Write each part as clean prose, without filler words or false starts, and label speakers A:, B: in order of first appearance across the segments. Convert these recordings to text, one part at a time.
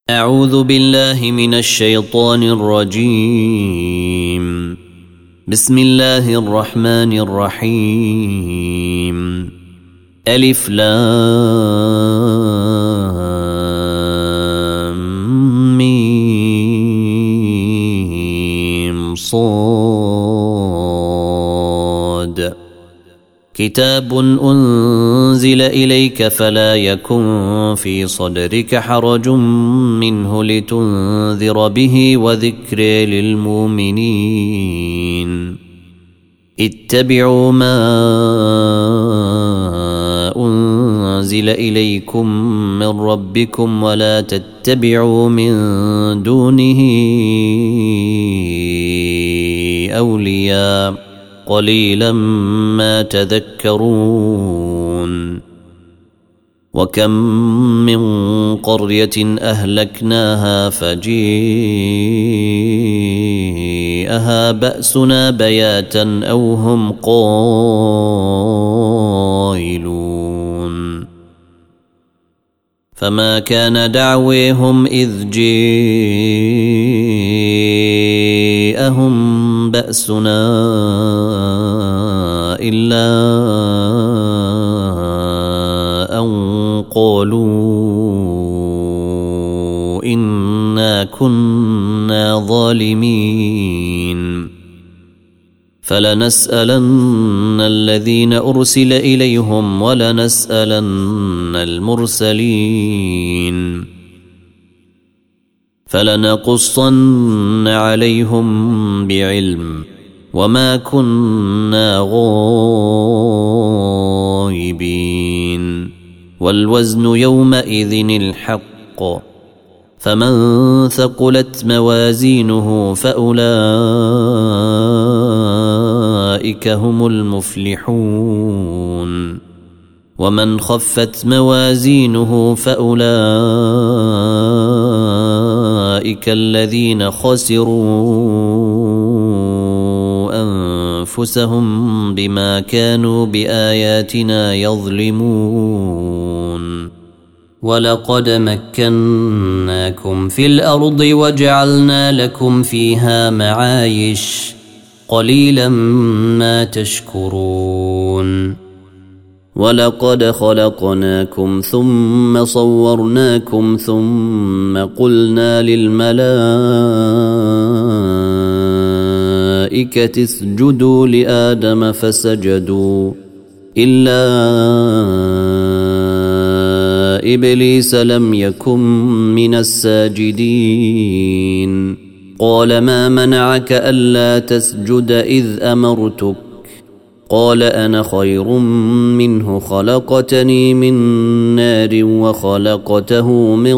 A: أعوذ بالله من الشيطان الرجيم. بسم الله الرحمن الرحيم. ألف لام ميم صاد. كتاب أنزل إليك فلا يكن في صدرك حرج منه لتنذر به وذكر للمؤمنين. اتبعوا ما أنزل إليكم من ربكم ولا تتبعوا من دونه أولياء قليلا ما تذكرون. وكم من قرية أهلكناها فجيءها بأسنا بياتا أو هم قائلون. فما كان دعويهم إذ جاءهم بأسنا إلا أن قالوا إنا كنا ظالمين. فلنسألن الذين أرسل إليهم ولنسألن المرسلين. فلنقصن عليهم بعلم وما كنا غائبين. والوزن يومئذ الحق. فمن ثقلت موازينه فأولئك هم المفلحون. ومن خفت موازينه فأولئك الذين خسروا أنفسهم بما كانوا بآياتنا يظلمون. ولقد مكناكم في الأرض وجعلنا لكم فيها معايش قليلا ما تشكرون. ولقد خلقناكم ثم صورناكم ثم قلنا للملائكة اسجدوا لآدم فسجدوا إلا إبليس لم يكن من الساجدين. قال ما منعك ألا تسجد إذ أمرتك؟ قال أنا خير منه خلقتني من نار وخلقته من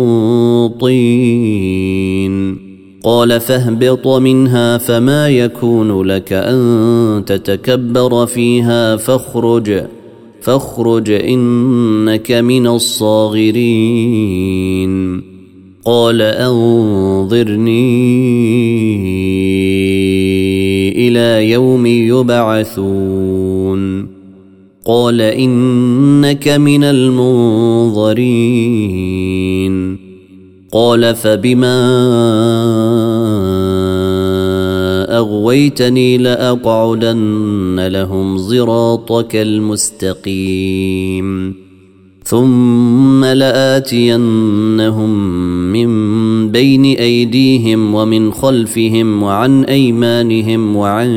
A: طين. قال فاهبط منها فما يكون لك أن تتكبر فيها فاخرج إنك من الصاغرين. قال أنظرني إلى يوم يبعثون. قال إنك من المنظرين. قال فبما أغويتني لأقعدن لهم صراطك المستقيم ثم لآتينهم من بين أيديهم ومن خلفهم وعن أيمانهم وعن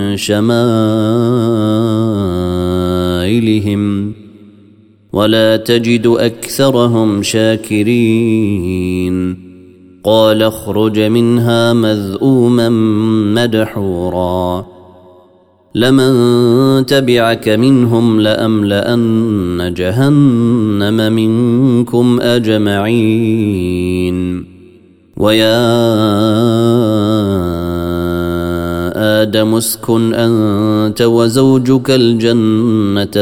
A: شمائلهم ولا تجد أكثرهم شاكرين. قال اخرج منها مذءوما مدحورا لمن تبعك منهم لأملأن جهنم منكم أجمعين. ويا آدم اسكن أنت وزوجك الجنة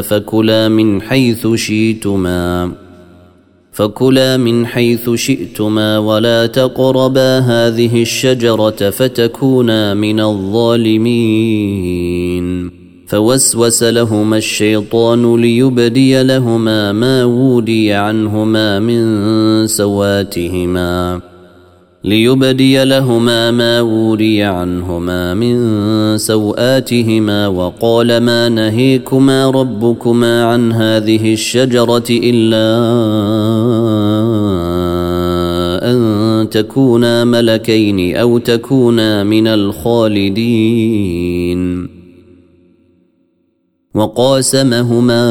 A: فكلا من حيث شئتما ولا تقربا هذه الشجرة فتكونا من الظالمين. فوسوس لهما الشيطان ليبدي لهما ما ودي عنهما من سواتهما ليبدي لهما ما وري عنهما من سوآتهما وقال ما نهيكما ربكما عن هذه الشجرة إلا أن تكونا ملكين أو تكونا من الخالدين وقاسمهما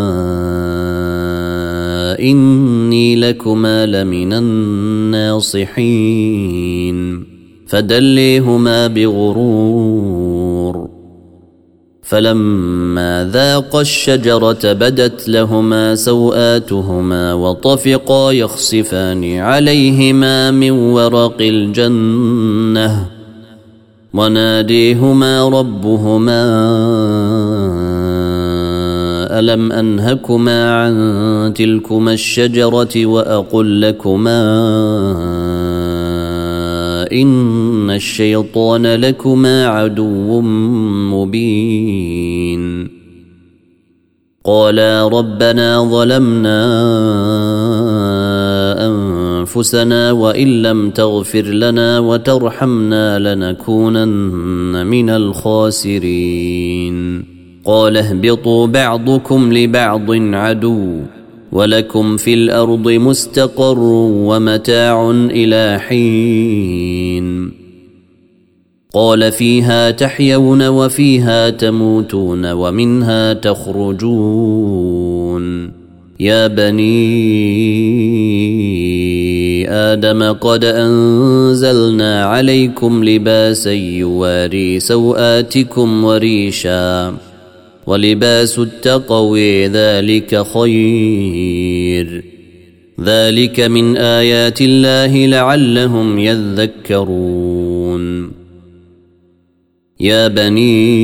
A: إني لكما لمن الناصحين فدليهما بغرور فلما ذاقا الشجرة بدت لهما سوآتهما وطفقا يخصفان عليهما من ورق الجنة وناديهما ربهما ألم أنهكما عن تلكما الشجرة وأقل لكما إن الشيطان لكما عدو مبين قالا ربنا ظلمنا أنفسنا وإن لم تغفر لنا وترحمنا لنكونن من الخاسرين قال اهبطوا بعضكم لبعض عدو ولكم في الأرض مستقر ومتاع إلى حين قال فيها تحيون وفيها تموتون ومنها تخرجون يا بني آدم قد أنزلنا عليكم لباسا يواري سوآتكم وريشا ولباس التقوى ذلك خير ذلك من آيات الله لعلهم يذكرون يا بني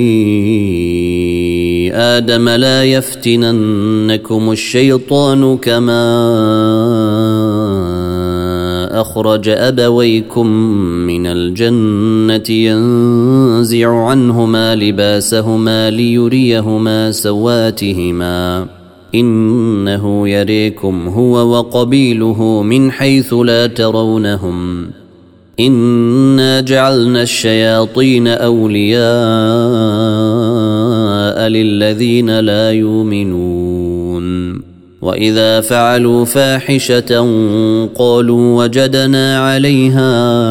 A: آدم لا يفتننكم الشيطان كما أخرج أبويكم من الجنة ينزع عنهما لباسهما ليريهما سواتهما إنه يريكم هو وقبيله من حيث لا ترونهم إنا جعلنا الشياطين أولياء للذين لا يؤمنون وإذا فعلوا فاحشة قالوا وجدنا عليها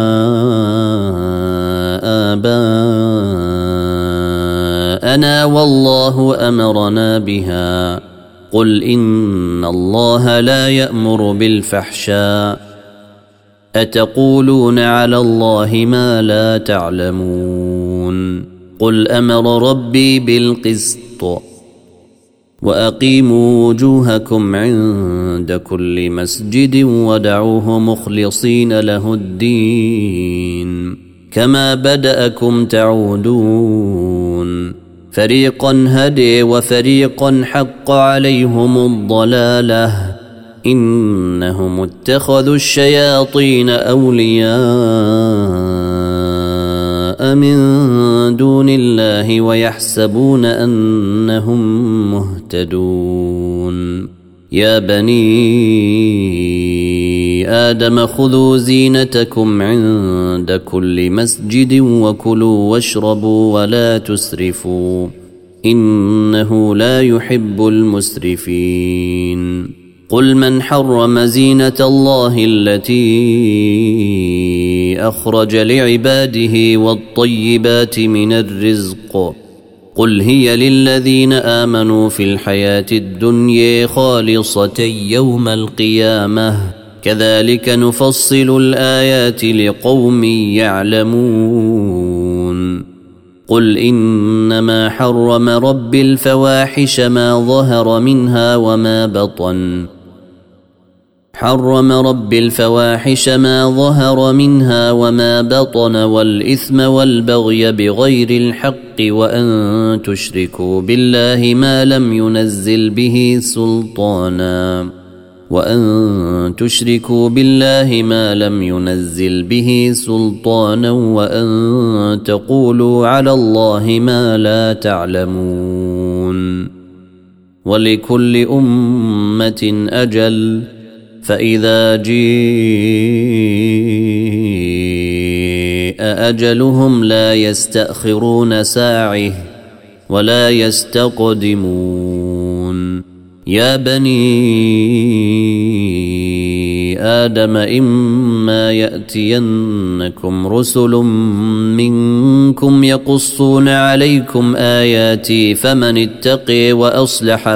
A: آباءنا والله أمرنا بها قل إن الله لا يأمر بالفحشاء أتقولون على الله ما لا تعلمون قل أمر ربي بالقسط وأقيموا وجوهكم عند كل مسجد ودعوه مخلصين له الدين كما بدأكم تعودون فريقا هدي وفريقا حق عليهم الضلالة إنهم اتخذوا الشياطين أولياء من دون الله ويحسبون أنهم مهتدون يا بني آدم خذوا زينتكم عند كل مسجد وكلوا واشربوا ولا تسرفوا إنه لا يحب المسرفين قل من حرم زينة الله التي أخرج لعباده والطيبات من الرزق قل هي للذين آمنوا في الحياة الدنيا خالصة يوم القيامة كذلك نفصل الآيات لقوم يعلمون قل إنما حرم ربي الفواحش ما ظهر منها وما بطن حرم ربي الفواحش ما ظهر منها وما بطن والإثم والبغي بغير الحق وأن تشركوا بالله ما لم ينزل به سلطانا وأن تقولوا على الله ما لا تعلمون ولكل أمة أجل فإذا جيء أجلهم لا يستأخرون ساعة ولا يستقدمون يا بني آدم إما يأتينكم رسل منكم يقصون عليكم آياتي فمن اتقي وأصلح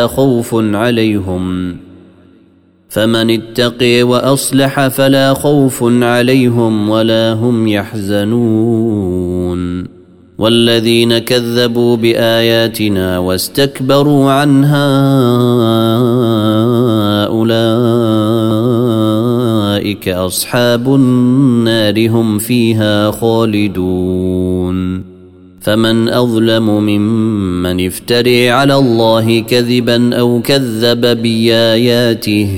A: فلا خوف عليهم ولا هم يحزنون والذين كذبوا بآياتنا واستكبروا عنها أولئك أصحاب النار هم فيها خالدون فمن أظلم ممن افتري على الله كذبا أو كذب بآياته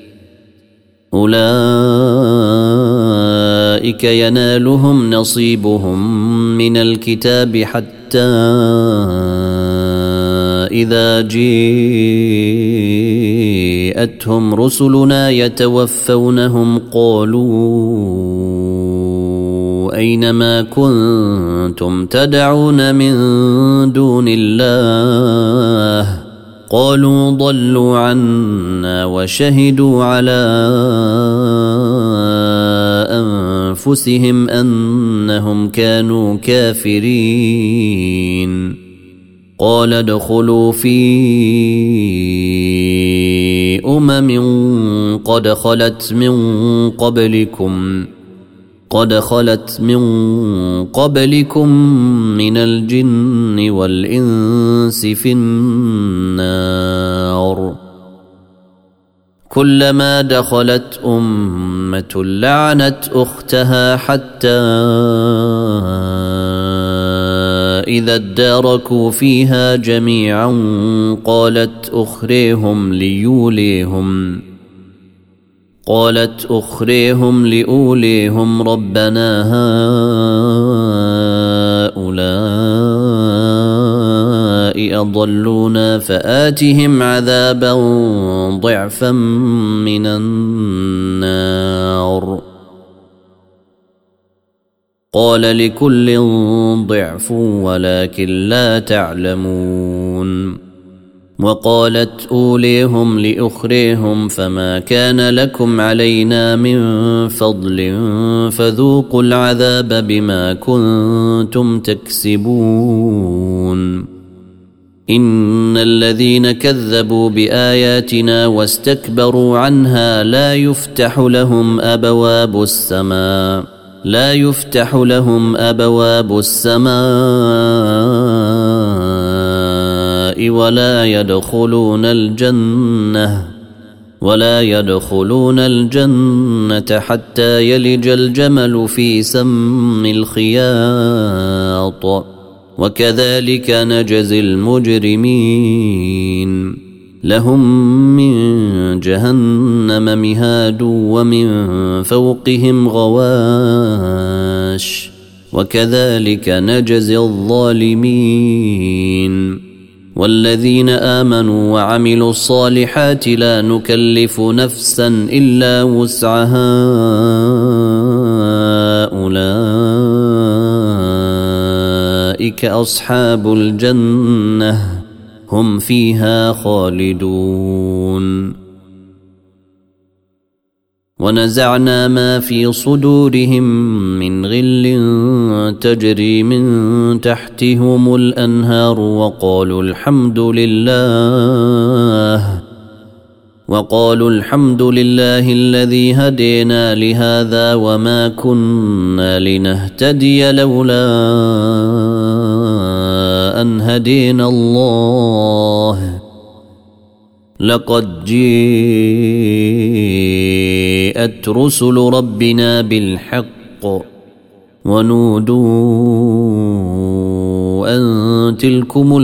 A: أولئك ينالهم نصيبهم من الكتاب حتى إذا جاءتهم رسلنا يتوفونهم قالوا أين ما كنتم تدعون من دون الله قالوا ضلوا عنا وشهدوا على أنفسهم أنهم كانوا كافرين قال ادخلوا في قد خلت من قبلكم من الجن والإنس في النار كلما دخلت أمة لعنت أختها حتى إذا اداركوا فيها جميعا قالت أخريهم لأوليهم ربنا هؤلاء أضلونا فآتهم عذابا ضعفا من النار قال لكل ضعف ولكن لا تعلمون وقالت أوليهم لأخريهم فما كان لكم علينا من فضل فذوقوا العذاب بما كنتم تكسبون إن الذين كذبوا بآياتنا واستكبروا عنها لا يفتح لهم أبواب السماء ولا يدخلون الجنة حتى يلج الجمل في سم الخياط وكذلك نجزي المجرمين لهم من جهنم مهاد ومن فوقهم غواش وكذلك نجزي الظالمين والذين آمنوا وعملوا الصالحات لا نكلف نفسا إلا وسعها أولئك أصحاب الجنة هم فيها خالدون ونزعنا ما في صدورهم من غل تجري من تحتهم الأنهار وقالوا الحمد لله الذي هدينا لهذا وما كنا لنهتدي لولا أن هدينا الله لقد جاءت رسل ربنا بالحق ونودوا أن تلكم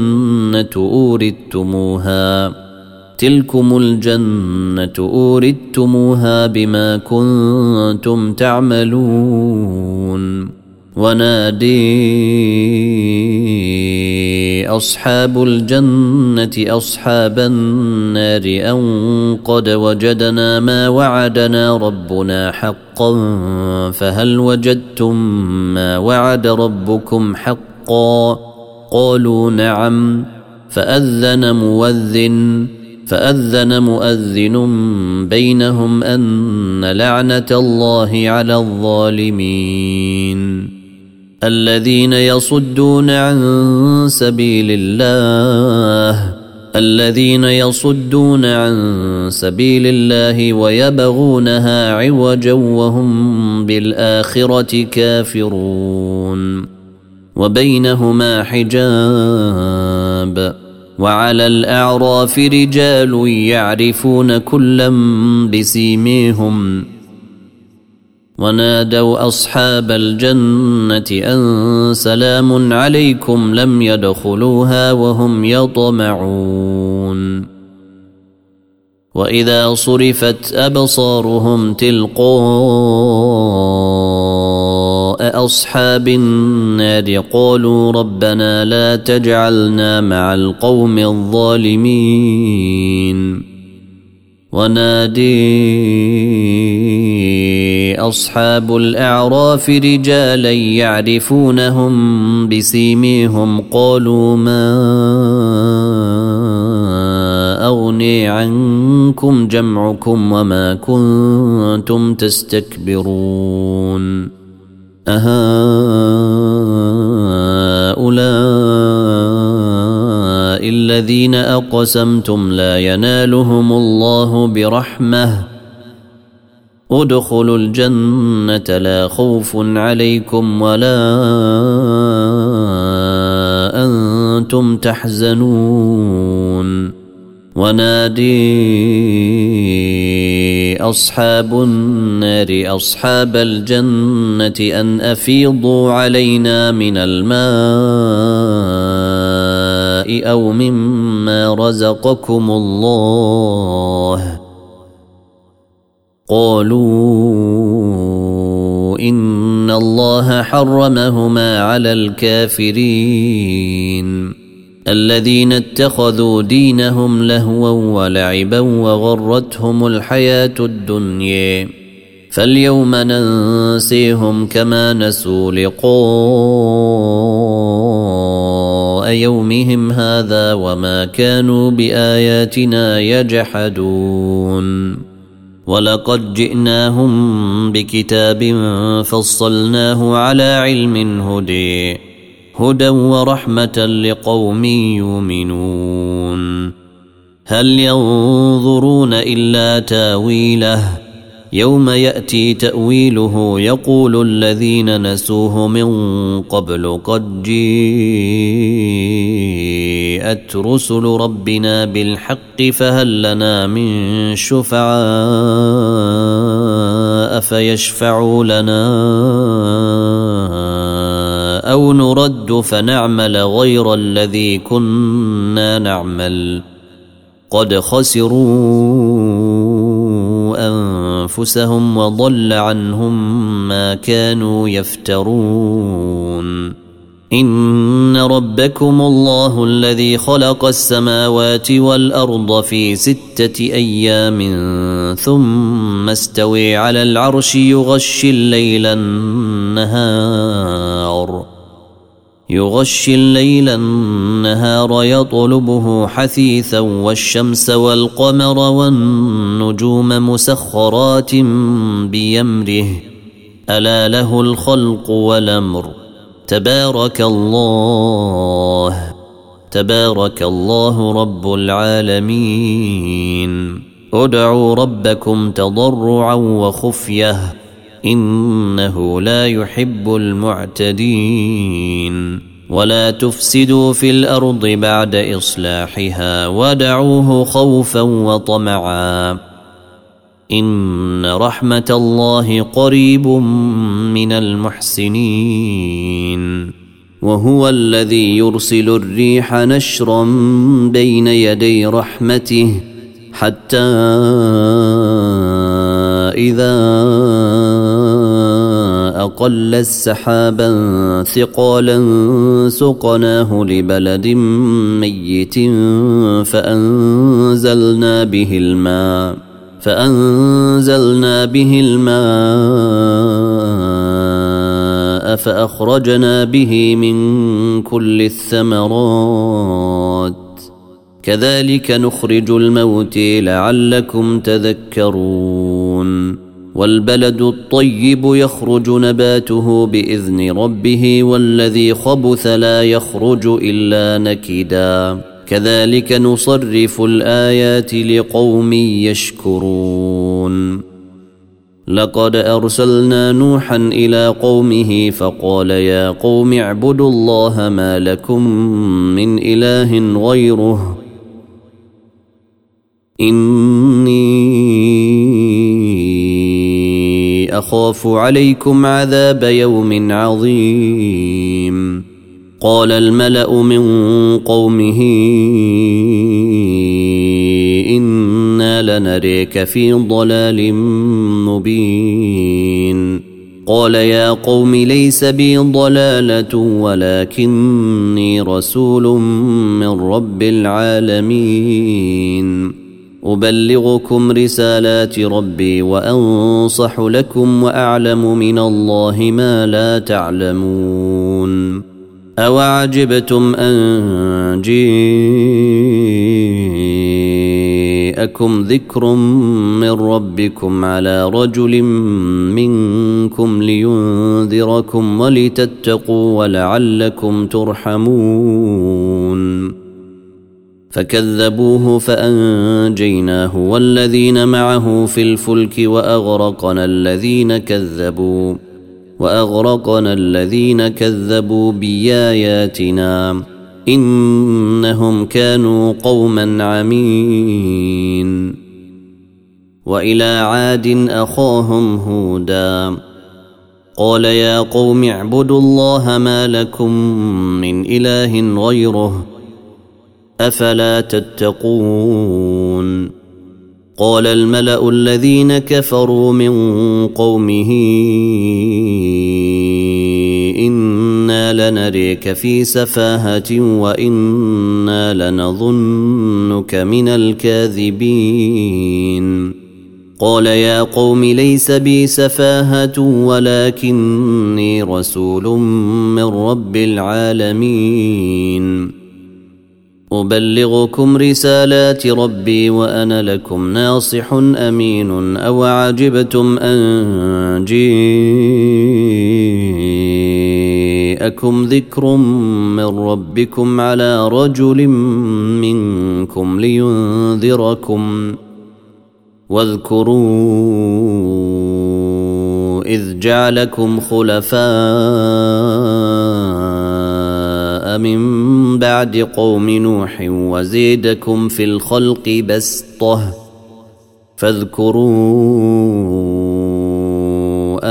A: الجنة أورثتموها بما كنتم تعملون ونادي أصحاب الجنة أصحاب النار أن قد وجدنا ما وعدنا ربنا حقا فهل وجدتم ما وعد ربكم حقا قالوا نعم فأذن مؤذن بينهم أن لعنة الله على الظالمين الذين يصدون عن سبيل الله ويبغونها عوجا وهم بالآخرة كافرون وبينهما حجاب وعلى الأعراف رجال يعرفون كلا بسيميهم ونادوا أصحاب الجنة أن سلام عليكم لم يدخلوها وهم يطمعون وإذا صرفت أبصارهم تلقاء أصحاب النار قالوا ربنا لا تجعلنا مع القوم الظالمين ونادي أصحاب الأعراف رجالا يعرفونهم بسيميهم قالوا ما أغني عنكم جمعكم وما كنتم تستكبرون أهؤلاء الذين أقسمتم لا ينالهم الله برحمة ادخلوا الجنة لا خوف عليكم ولا أنتم تحزنون ونادي أصحاب النار أصحاب الجنة أن أفيضوا علينا من الماء أو مما رزقكم الله قالوا إن الله حرمهما على الكافرين الذين اتخذوا دينهم لهوا ولعبا وغرتهم الحياة الدنيا فاليوم ننسيهم كما نسوا لقاء يومهم هذا وما كانوا بآياتنا يجحدون ولقد جئناهم بكتاب فصلناه على علم هدى ورحمة لقوم يؤمنون هل ينظرون إلا تاويله يوم يأتي تأويله يقول الذين نسوه من قبل قد جاءت رسل ربنا بالحق فهل لنا من شفعاء فيشفعوا لنا أو نرد فنعمل غير الذي كنا نعمل قد خسروا أنفسهم وضل عنهم ما كانوا يفترون إن ربكم الله الذي خلق السماوات والأرض في 6 أيام ثم استوى على العرش يغشي الليل النهار يطلبه حثيثا والشمس والقمر والنجوم مسخرات بأمره ألا له الخلق والأمر تبارك الله رب العالمين ادعوا ربكم تضرعا وخفية إنه لا يحب المعتدين ولا تفسدوا في الأرض بعد إصلاحها ودعوه خوفا وطمعا إن رحمة الله قريب من المحسنين وهو الذي يرسل الريح نشرا بين يدي رحمته حتى إذا أقل سحابا ثقالا سقناه لبلد ميت فأنزلنا به الماء فأخرجنا به من كل الثمرات كذلك نخرج الموتى لعلكم تذكرون والبلد الطيب يخرج نباته بإذن ربه والذي خبث لا يخرج إلا نكدا كذلك نصرف الآيات لقوم يشكرون لقد أرسلنا نوحا إلى قومه فقال يا قوم اعبدوا الله ما لكم من إله غيره إني أخاف عليكم عذاب يوم عظيم قال الملأ من قومه إنا لنريك في ضلال مبين قال يا قوم ليس بي ضلالة ولكني رسول من رب العالمين أبلغكم رسالات ربي وأنصح لكم وأعلم من الله ما لا تعلمون أوعجبتم أن جاءكم ذكر من ربكم على رجل منكم لينذركم ولتتقوا ولعلكم ترحمون فكذبوه فأنجيناه والذين معه في الفلك وأغرقنا الذين كذبوا بآياتنا إنهم كانوا قوما عمين وإلى عاد أخاهم هودا قال يا قوم اعبدوا الله ما لكم من إله غيره أفلا تتقون قال الملأ الذين كفروا من قومه إنا لنريك في سفاهة وإنا لنظنك من الكاذبين قال يا قوم ليس بي سفاهة ولكني رسول من رب العالمين أبلغكم رسالات ربي وأنا لكم ناصح أمين أوعجبتم أن جاءكم ذكر من ربكم على رجل منكم لينذركم واذكروا إذ جعلكم خلفاء من بعد قوم نوح وزيدكم في الخلق بسطة فاذكروا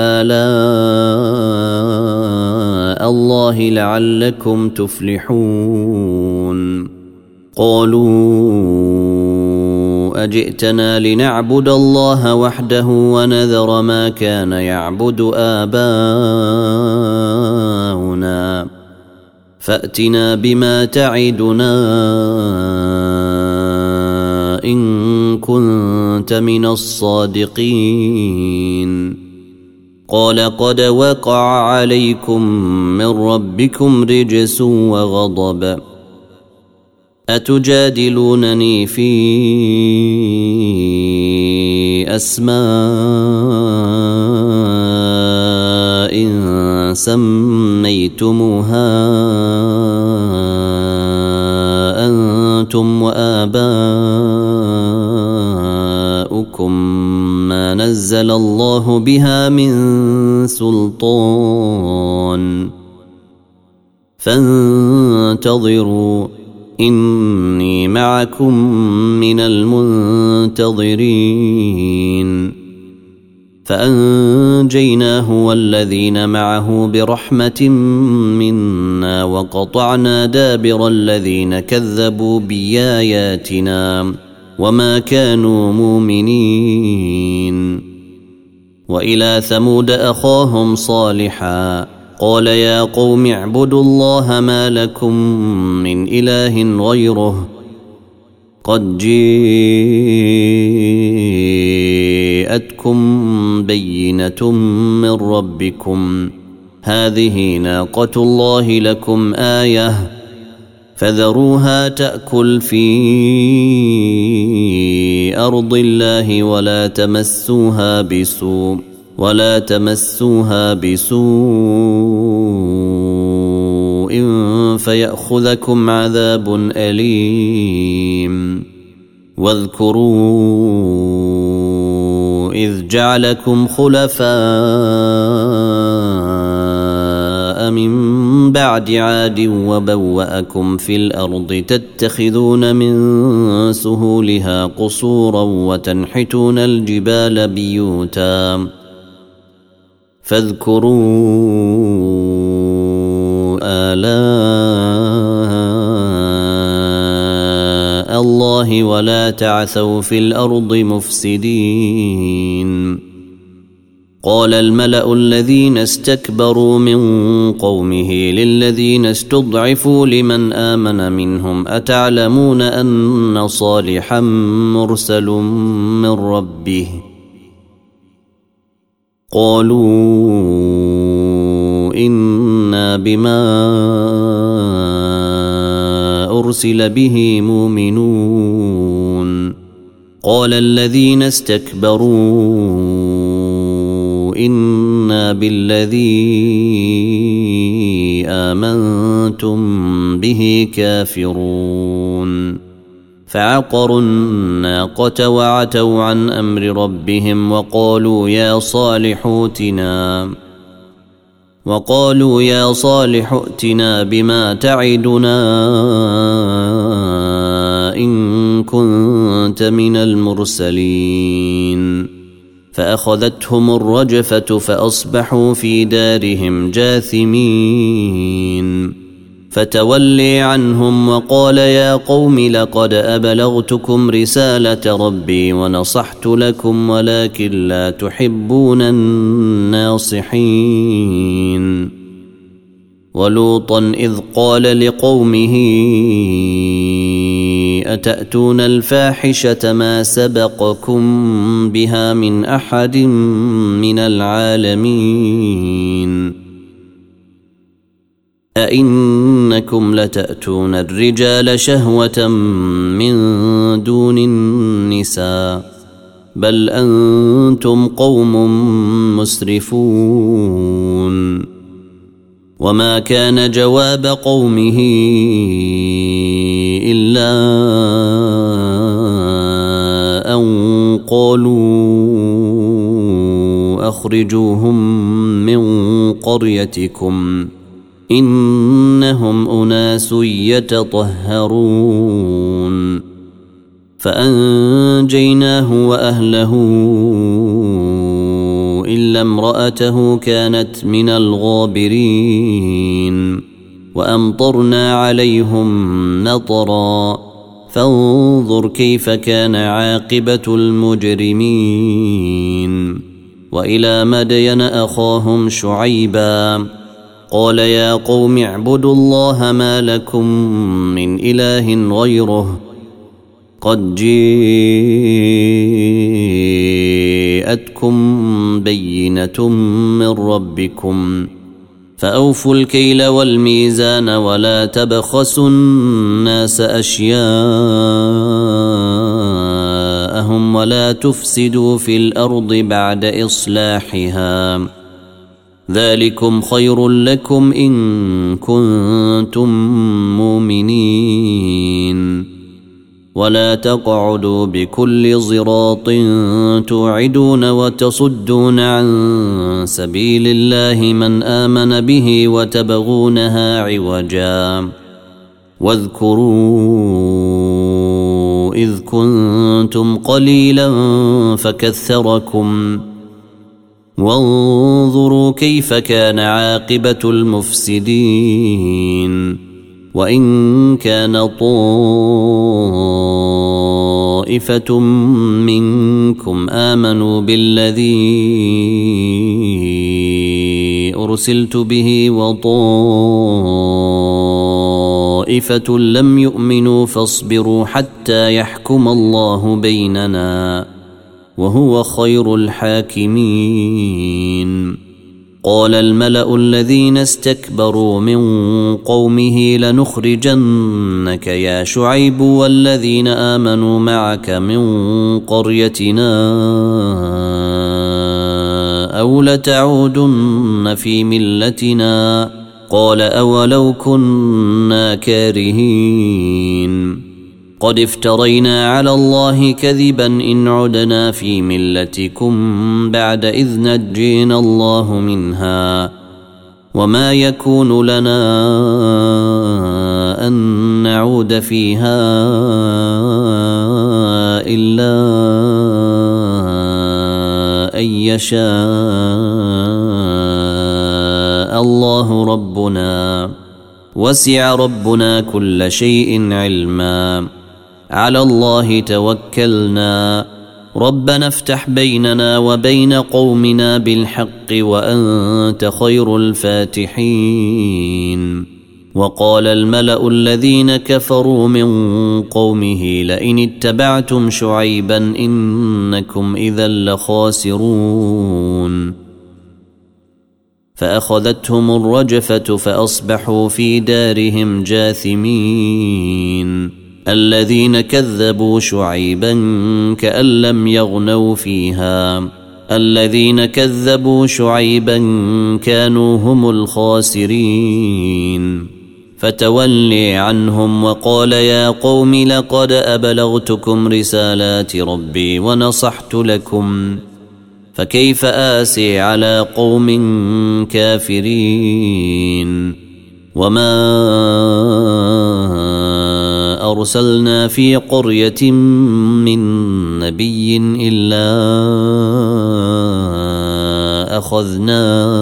A: آلاء الله لعلكم تفلحون قالوا أجئتنا لنعبد الله وحده ونذر ما كان يعبد آباؤنا فأتنا بما تعدنا إن كنت من الصادقين قال قد وقع عليكم من ربكم رجس وغضب أتجادلونني في أسماء سميتموها أنتم وآباؤكم ما نزل الله بها من سلطان فانتظروا إني معكم من المنتظرين فأنجيناه والذين معه برحمة منا وقطعنا دابر الذين كذبوا بآياتنا وما كانوا مؤمنين وإلى ثمود أخاهم صالحا قال يا قوم اعبدوا الله ما لكم من إله غيره قد جاءتكم بينة من ربكم هذه ناقة الله لكم آية فذروها تأكل في أرض الله ولا تمسوها بسوء فيأخذكم عذاب أليم واذكروا إذ جعلكم خلفاء من بعد عاد وبوأكم في الأرض تتخذون من سهولها قصورا وتنحتون الجبال بيوتا فاذكروا آلاء الله ولا تعثوا في الأرض مفسدين قال الملأ الذين استكبروا من قومه للذين استضعفوا لمن آمن منهم أتعلمون أن صالحا مرسل من ربه قالوا إنا بما أرسل به مؤمنون قال الذين استكبروا إنا بالذي آمنتم به كافرون فعقروا الناقة وعتوا عن أمر ربهم وقالوا يا صالح ائتنا بما تعدنا إن كنت من المرسلين فأخذتهم الرجفة فأصبحوا في دارهم جاثمين فتولي عنهم وقال يا قوم لقد أبلغتكم رسالة ربي ونصحت لكم ولكن لا تحبون الناصحين ولوطا إذ قال لقومه أتأتون الفاحشة ما سبقكم بها من أحد من العالمين أئنكم لتأتون الرجال شهوة من دون النساء بل أنتم قوم مسرفون وما كان جواب قومه إلا أن قالوا أخرجوهم من قريتكم إنهم أناس يتطهرون فأنجيناه وأهله إلا امرأته كانت من الغابرين وأمطرنا عليهم نطرا فانظر كيف كان عاقبة المجرمين وإلى مدين أخاهم شعيبا قال يا قوم اعبدوا الله ما لكم من إله غيره قد جاءتكم بينة من ربكم فأوفوا الكيل والميزان ولا تبخسوا الناس أشياءهم ولا تفسدوا في الأرض بعد إصلاحها ذلكم خير لكم إن كنتم مؤمنين ولا تقعدوا بكل صراط توعدون وتصدون عن سبيل الله من آمن به وتبغونها عوجا واذكروا إذ كنتم قليلا فكثركم وانظروا كيف كان عاقبة المفسدين وإن كان طائفة منكم آمنوا بالذي أرسلت به وطائفة لم يؤمنوا فاصبروا حتى يحكم الله بيننا وهو خير الحاكمين. قال الملأ الذين استكبروا من قومه لنخرجنك يا شعيب والذين آمنوا معك من قريتنا أو لتعودن في ملتنا. قال أولو كنا كارهين قد افترينا على الله كذبا إن عدنا في ملتكم بعد إذ نجينا الله منها وما يكون لنا أن نعود فيها إلا أن يشاء الله ربنا وسع ربنا كل شيء علما على الله توكلنا ربنا افتح بيننا وبين قومنا بالحق وأنت خير الفاتحين. وقال الملأ الذين كفروا من قومه لئن اتبعتم شعيبا إنكم إذا لخاسرون. فأخذتهم الرجفة فأصبحوا في دارهم جاثمين. الذين كذبوا شعيبا كأن لم يغنوا فيها الذين كذبوا شعيبا كانوا هم الخاسرين. فتولي عنهم وقال يا قوم لقد أبلغتكم رسالات ربي ونصحت لكم فكيف آسي على قوم كافرين. وما أرسلنا في قرية من نبي إلا أخذنا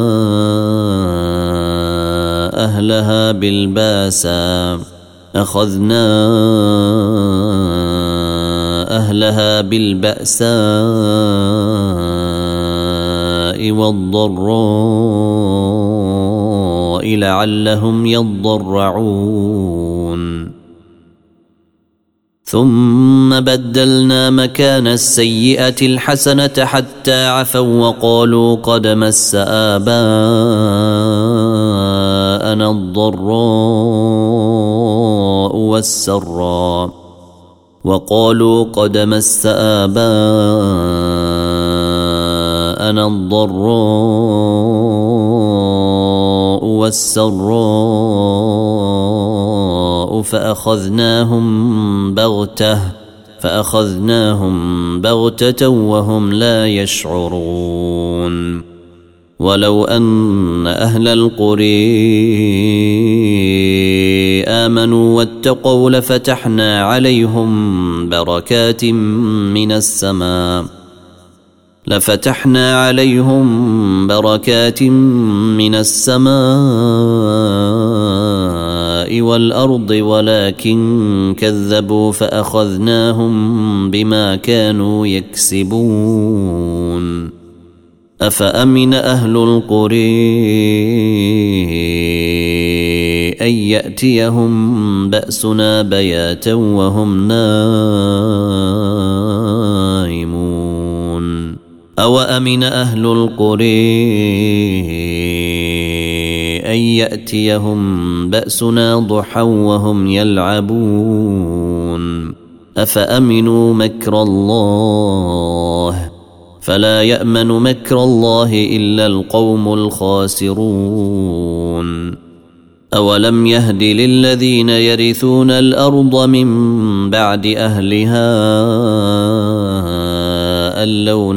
A: أهلها بالبأساء والضراء لعلهم يضرعون. ثم بدلنا مكان السيئة الحسنة حتى عفوا وقالوا قد مس آباءنا الضراء والسراء فأخذناهم بغتة وهم لا يشعرون. ولو أن أهل القرى آمنوا واتقوا لفتحنا عليهم بركات من السماء والأرض ولكن كذبوا فأخذناهم بما كانوا يكسبون. أفأمن أهل القرى أن يأتيهم بأسنا بياتا وهم نائمون. أوأمن أهل القرى أن يأتيهم بأسنا ضحى وهم يلعبون. أفأمنوا مكر الله فلا يأمن مكر الله إلا القوم الخاسرون. أولم يهد للذين يرثون الأرض من بعد أهلها أن لو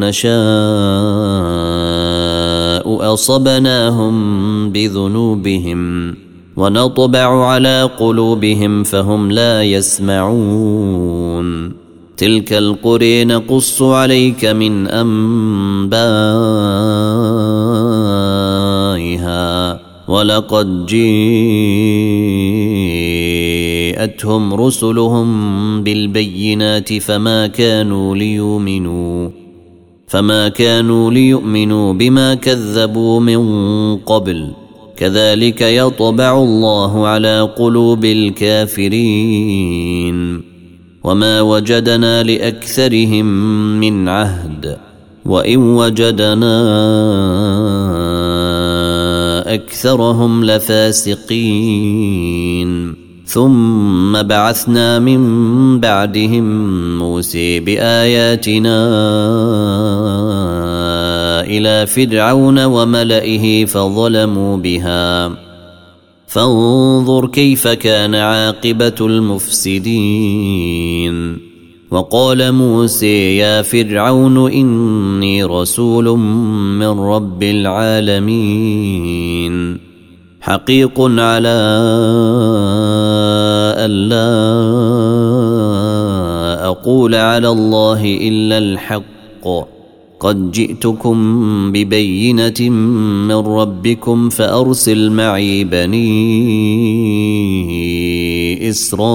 A: نشاء أصبناهم بذنوبهم ونطبع على قلوبهم فهم لا يسمعون. تلك القرى نقص عليك من أنبائها ولقد جاءتهم رسلهم بالبينات فما فما كانوا ليؤمنوا بما كذبوا من قبل كذلك يطبع الله على قلوب الكافرين وما وجدنا لأكثرهم من عهد وإن وجدنا أكثرهم لفاسقين ثم بعثنا من بعدهم موسى بآياتنا إلى فرعون وملئه فظلموا بها فانظر كيف كان عاقبة المفسدين وقال موسى يا فرعون إني رسول من رب العالمين حقيق على ألا أقول على الله إلا الحق قد جئتكم ببينة من ربكم فأرسل معي بني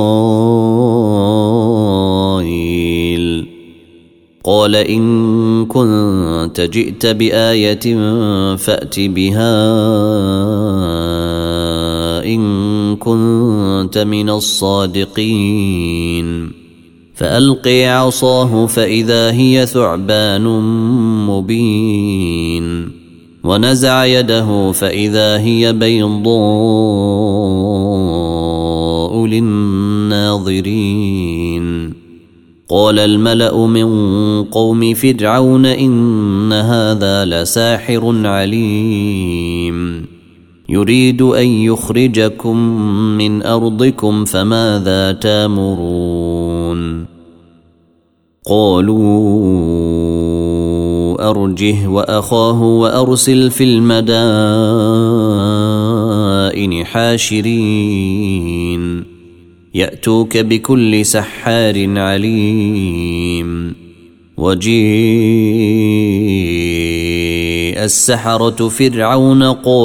A: إسرائيل قال إن كنت جئت بآية فأت بها إن كنت من الصادقين فألقي عصاه فإذا هي ثعبان مبين ونزع يده فإذا هي بيضاء للناظرين قال الملأ من قوم فرعون إن هذا لساحر عليم يريد أن يخرجكم من أرضكم فماذا تامرون قالوا أرجه وأخاه وأرسل في المدائن حاشرين يأتوك بكل سحار عليم وجيء السحرة فرعون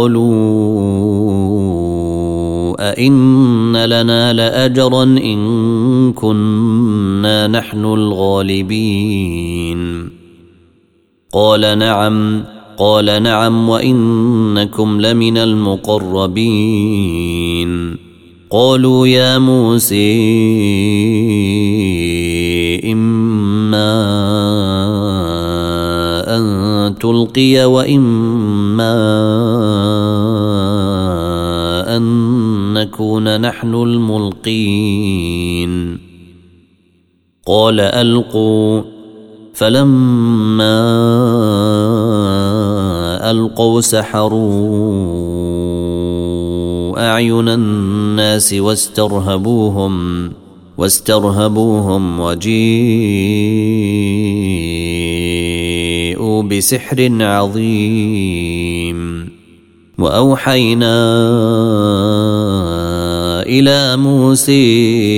A: قالوا أئن لنا لأجرا إن كنا نحن الغالبين قال نعم وإنكم لمن المقربين قالوا يا موسى إما أن تلقي وإما أن نكون نحن الملقين قال ألقوا فلما ألقوا سحروا أعين الناس واسترهبوهم وجيءوا بسحر عظيم وأوحينا إلى موسى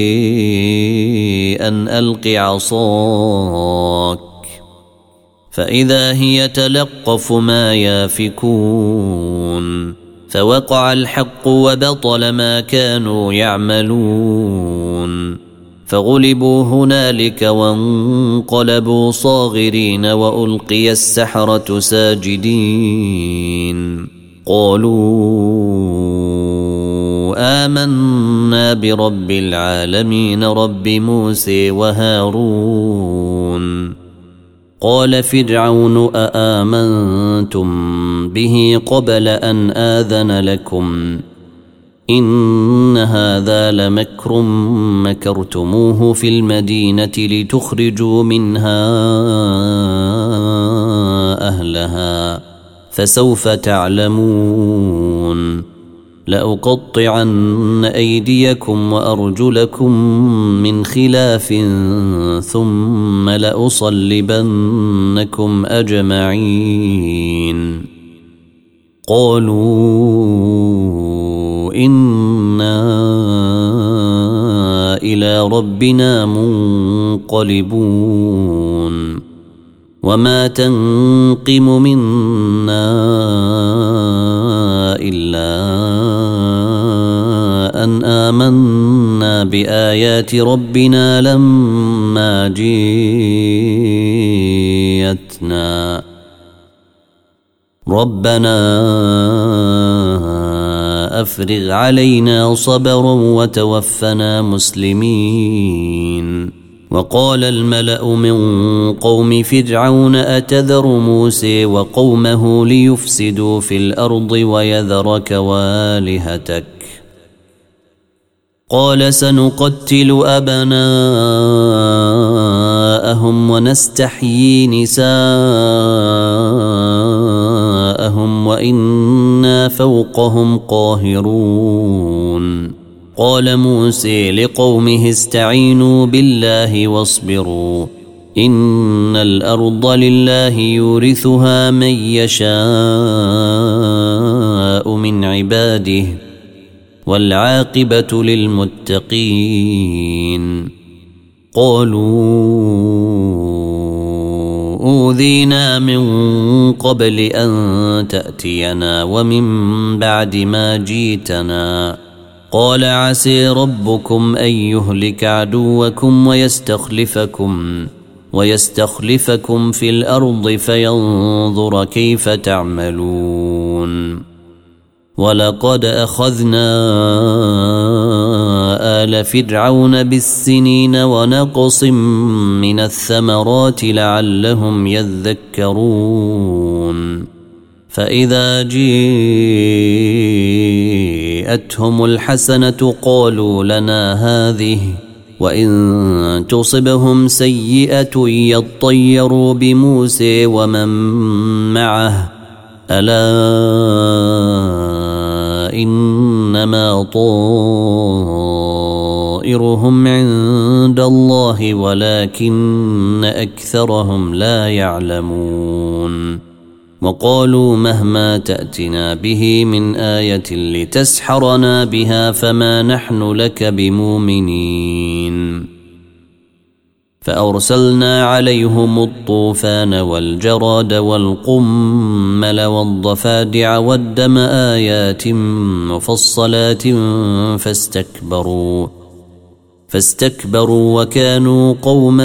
A: أن ألق عصاك فإذا هي تلقف ما يافكون فوقع الحق وبطل ما كانوا يعملون فغلبوا هنالك وانقلبوا صاغرين وألقي السحرة ساجدين قالوا آمنا برب العالمين رب موسى وهارون قال فرعون أآمنتم به قبل أن آذن لكم إن هذا لمكر مكرتموه في المدينة لتخرجوا منها أهلها فسوف تعلمون لأقطعن أيديكم وأرجلكم من خلاف ثم لأصلبنكم أجمعين قالوا إنا إلى ربنا منقلبون وما تنقم منا إلا أن آمنا بآيات ربنا لما جئتنا ربنا أفرغ علينا صبرا وتوفنا مسلمين. وقال الملأ من قوم فرعون أتذر موسى وقومه ليفسدوا في الأرض ويذرك وآلهتك قال سنقتل أبناءهم ونستحيي نساءهم وإنا فوقهم قاهرون. قال موسى لقومه استعينوا بالله واصبروا إن الأرض لله يورثها من يشاء من عباده والعاقبة للمتقين. قالوا أوذينا من قبل أن تأتينا ومن بعد ما جيتنا قال عسى ربكم أن يهلك عدوكم ويستخلفكم في الأرض فينظر كيف تعملون. ولقد أخذنا آل فرعون بالسنين ونقص من الثمرات لعلهم يذكرون. فإذا جاءتهم الحسنة قالوا لنا هذه وإن تصبهم سيئة يطيروا بموسى ومن معه ألا إنما طائرهم عند الله ولكن أكثرهم لا يعلمون. وقالوا مهما تأتنا به من آية لتسحرنا بها فما نحن لك بمؤمنين. فأرسلنا عليهم الطوفان والجراد والقمل والضفادع والدم آيات مفصلات فاستكبروا وكانوا قوما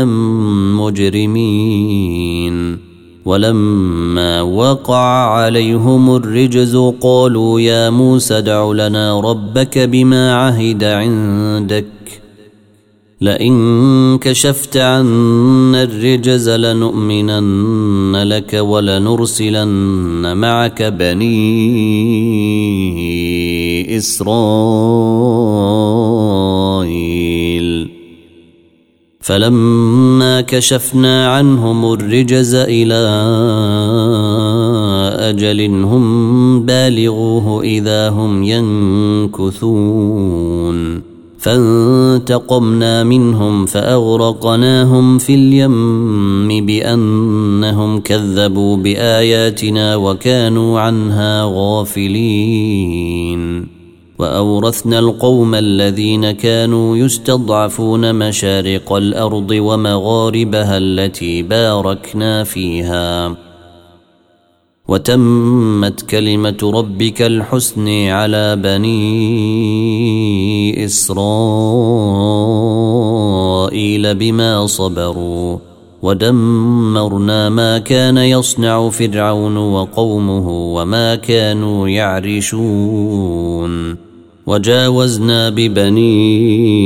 A: مجرمين. ولما وقع عليهم الرجز قالوا يا موسى ادع لنا ربك بما عهد عندك لئن كشفت عنا الرجز لنؤمنن لك ولنرسلن معك بني إسرائيل. فلما كشفنا عنهم الرجز إلى أجل هم بالغوه إذا هم ينكثون. فانتقمنا منهم فأغرقناهم في اليم بأنهم كذبوا بآياتنا وكانوا عنها غافلين. وأورثنا القوم الذين كانوا يستضعفون مشارق الأرض ومغاربها التي باركنا فيها وتمت كلمة ربك الحسن على بني إسرائيل بما صبروا ودمرنا ما كان يصنع فرعون وقومه وما كانوا يعرشون. وجاوزنا ببني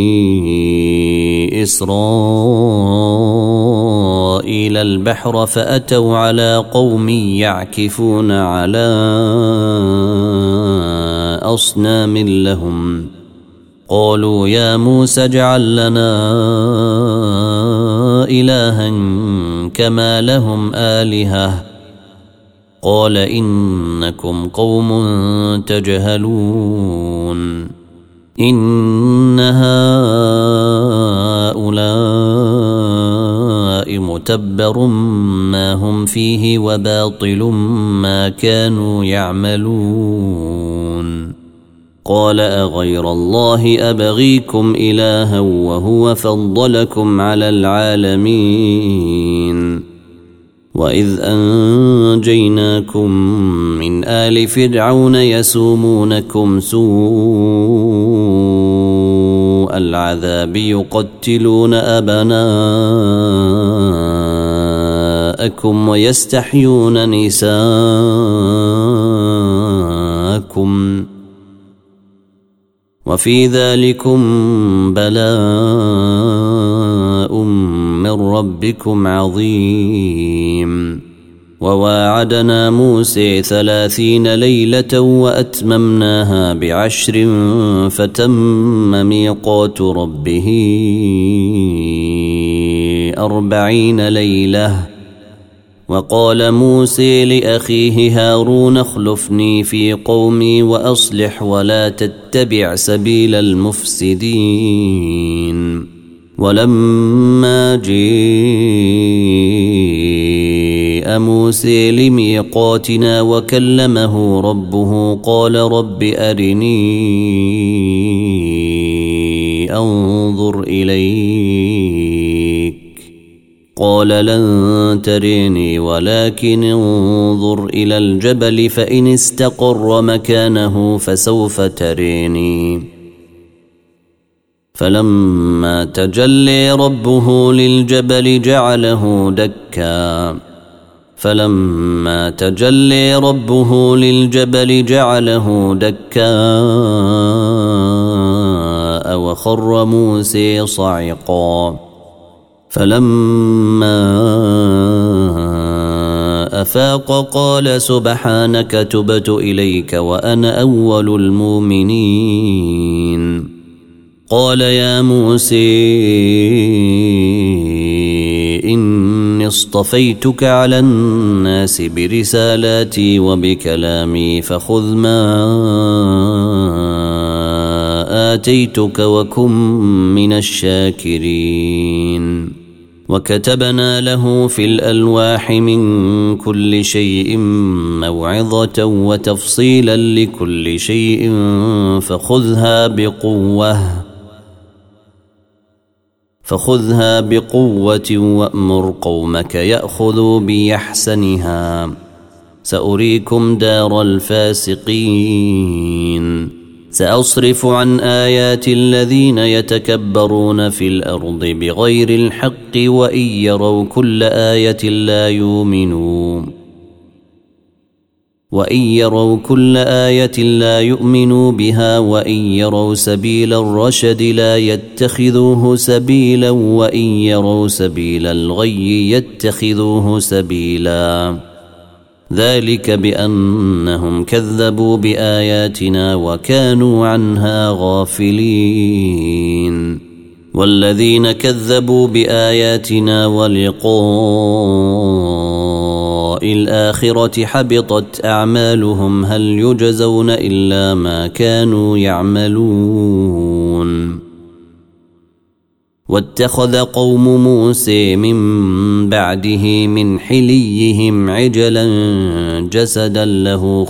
A: إسرائيل البحر فأتوا على قوم يعكفون على أصنام لهم قالوا يا موسى اجعل لنا إلها كما لهم آلهة قال إنكم قوم تجهلون. إن هؤلاء متبر ما هم فيه وباطل ما كانوا يعملون. قال أغير الله أبغيكم إلها وهو فضلكم على العالمين. وإذ أنجيناكم من آل فرعون يسومونكم سوء العذاب يقتلون أبناءكم نساءكم ويستحيون نساءكم وفي ذلكم بلاء من ربكم عظيم. وواعدنا موسى 30 ليلة وأتممناها ب10 فتم ميقات ربه 40 ليلة. وقال موسى لأخيه هارون اخلفني في قومي وأصلح ولا تتبع سبيل المفسدين. ولما جاء موسى لميقاتنا وكلمه ربه قال رب أرني أنظر إليك قال لن تريني ولكن انظر إلى الجبل فإن استقر مكانه فسوف تريني. فلما تجلى ربه للجبل جعله دكا وخر موسى صعقا. فلما أفاق قال سبحانك تبت إليك وأنا أول المؤمنين. قال يا موسى إني اصطفيتك على الناس برسالاتي وبكلامي فخذ ما آتيتك وكن من الشاكرين. وكتبنا له في الألواح من كل شيء موعظة وتفصيلا لكل شيء فخذها بقوة وأمر قومك يأخذوا بأحسنها سأريكم دار الفاسقين. سأصرف عن آيات الذين يتكبرون في الأرض بغير الحق وإن يروا كل آية لا يؤمنوا بها وإن يروا سبيل الرشد لا يتخذوه سبيلا وإن يروا سبيل الغي يتخذوه سبيلا. ذلك بأنهم كذبوا بآياتنا وكانوا عنها غافلين. والذين كذبوا بآياتنا ولقاء الآخرة حبطت أعمالهم هل يجزون إلا ما كانوا يعملون. واتخذ قوم موسى من بعده من حليهم عجلا جسدا له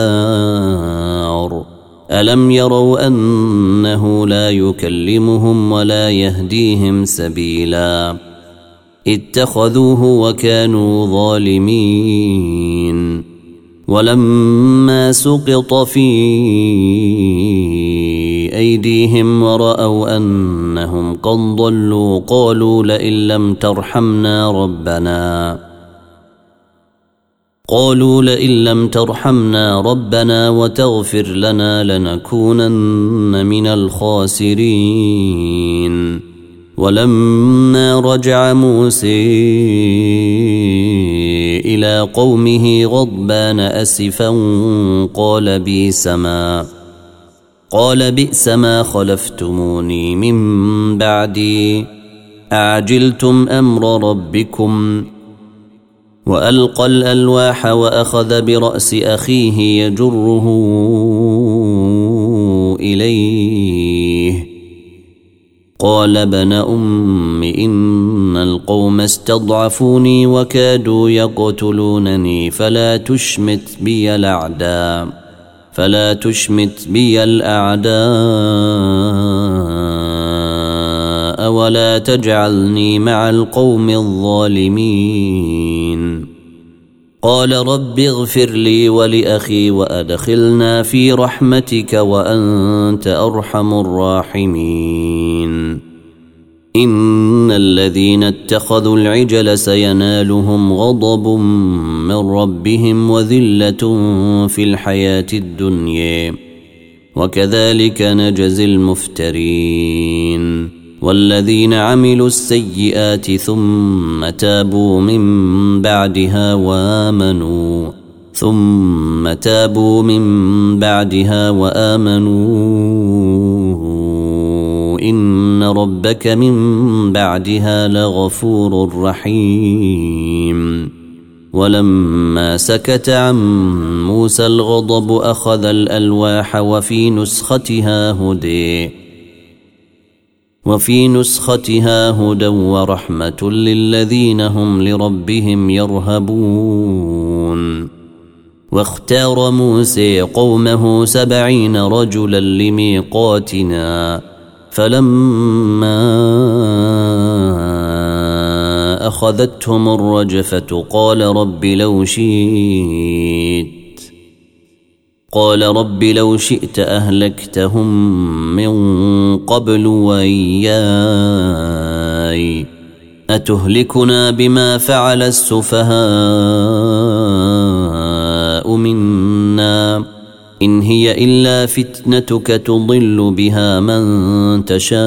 A: خوار ألم يروا أنه لا يكلمهم ولا يهديهم سبيلا اتخذوه وكانوا ظالمين. ولما سقط في أيديهم ورأوا أنهم قد ضلوا قالوا لئن لم ترحمنا ربنا وتغفر لنا لنكونن من الخاسرين. ولما رجع موسى إلى قومه غضبان أسفا قال بئس ما خلفتموني من بعدي أعجلتم أمر ربكم. وألقى الألواح وأخذ برأس أخيه يجره إليه قال ابن أم إن القوم استضعفوني وكادوا يقتلونني فلا تشمت بي الأعداء ولا تجعلني مع القوم الظالمين. قال رب اغفر لي ولأخي وأدخلنا في رحمتك وأنت أرحم الراحمين. إن الذين اتخذوا العجل سينالهم غضب من ربهم وذلة في الحياة الدنيا وكذلك نجزي المفترين والذين عملوا السيئات ثم تابوا من بعدها وآمنوا إن ربك من بعدها لغفور رحيم ولما سكت عن موسى الغضب أخذ الألواح وفي نسختها هدى ورحمة للذين هم لربهم يرهبون واختار موسى قومه 70 رجلا لميقاتنا فلما أخذتهم الرجفة قال رب لو شئت أهلكتهم من قبل وإياي أتهلكنا بما فعل السفهاء منا إن هي إلا فتنتك تضل بها من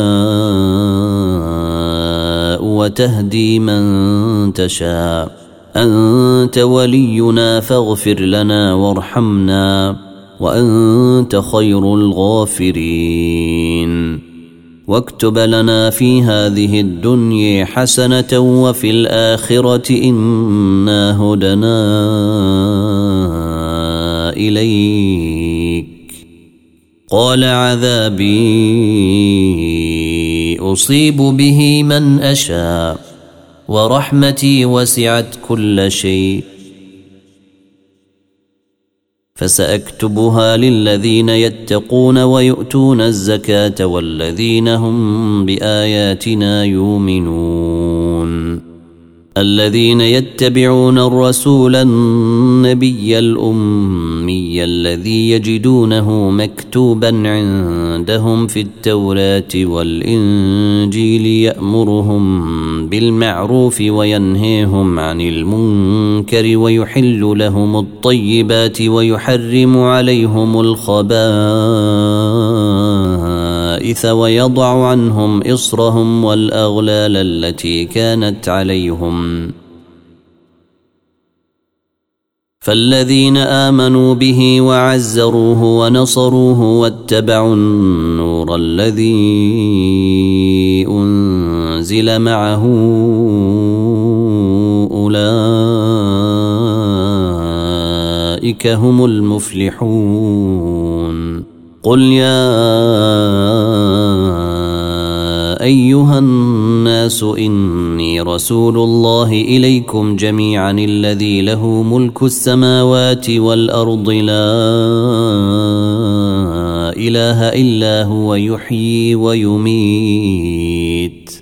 A: تشاء وتهدي من تشاء أنت ولينا فاغفر لنا وارحمنا وأنت خير الغافرين واكتب لنا في هذه الدنيا حسنة وفي الآخرة إنا هدنا إليك قال عذابي أصيب به من أشاء ورحمتي وسعت كل شيء فسأكتبها للذين يتقون ويؤتون الزكاة والذين هم بآياتنا يؤمنون الذين يتبعون الرسول النبي الأمي الذي يجدونه مكتوبا عندهم في التوراة والإنجيل يأمرهم بالمعروف وينهيهم عن المنكر ويحل لهم الطيبات ويحرم عليهم الخبائث ويضع عنهم إصرهم والأغلال التي كانت عليهم فالذين آمنوا به وعزروه ونصروه واتبعوا النور الذي أنزل معه أولئك هم المفلحون قل يا أيها الناس إني رسول الله إليكم جميعا الذي له ملك السماوات والأرض لا إله إلا هو يحيي ويميت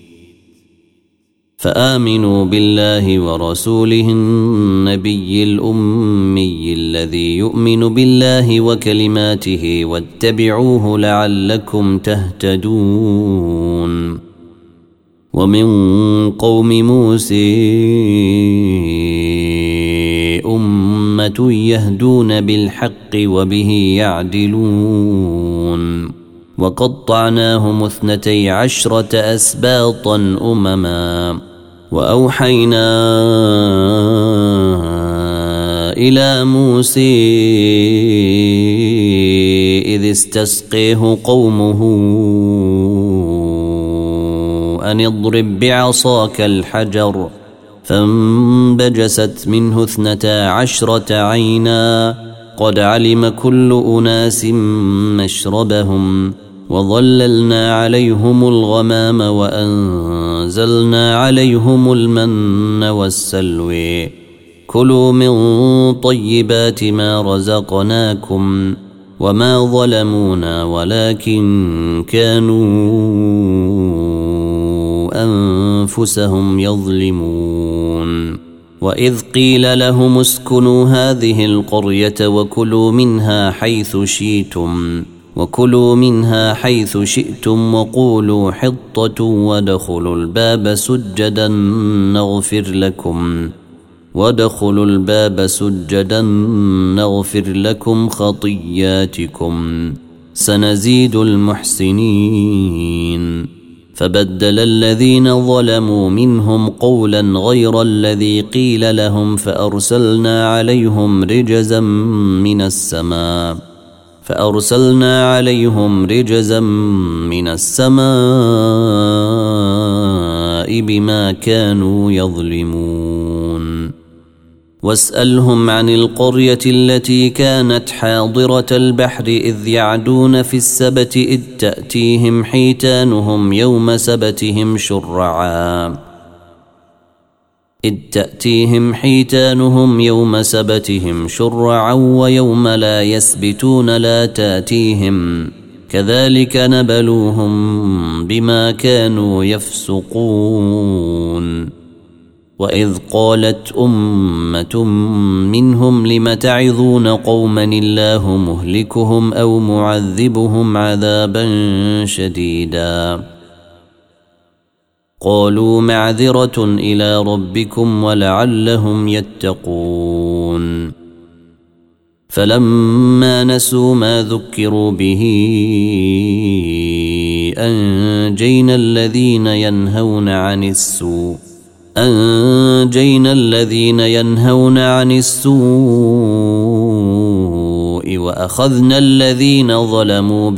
A: فآمنوا بالله ورسوله النبي الأمي الذي يؤمن بالله وكلماته واتبعوه لعلكم تهتدون ومن قوم موسى أمة يهدون بالحق وبه يعدلون وقطعناهم 12 أسباطا أمما وأوحينا إلى موسى إذ استسقيه قومه أن اضرب بعصاك الحجر فانبجست منه 12 عينا قد علم كل أناس مشربهم وظللنا عليهم الغمام وأنزلنا عليهم المن والسلوى كلوا من طيبات ما رزقناكم وما ظلمونا ولكن كانوا أنفسهم يظلمون وإذ قيل لهم اسكنوا هذه القرية وكلوا منها حيث شئتم وكلوا منها حيث شئتم وقولوا حطة وادخلوا الباب سجدا نغفر لكم خطياتكم سنزيد المحسنين. فبدل الذين ظلموا منهم قولا غير الذي قيل لهم فأرسلنا عليهم رجزا من السماء بما كانوا يظلمون. واسألهم عن القرية التي كانت حاضرة البحر إذ يعدون في السبت إذ تأتيهم حيتانهم يوم سبتهم شرعا ويوم لا يسبتون لا تأتيهم كذلك نبلوهم بما كانوا يفسقون. وإذ قالت أمة منهم لم تعظون قوما الله مهلكهم أو معذبهم عذابا شديدا قالوا معذرة إلى ربكم ولعلهم يتقون. فلما نسوا ما ذكروا به أنجينا الذين ينهون عن السوء وأخذنا الذين ظلموا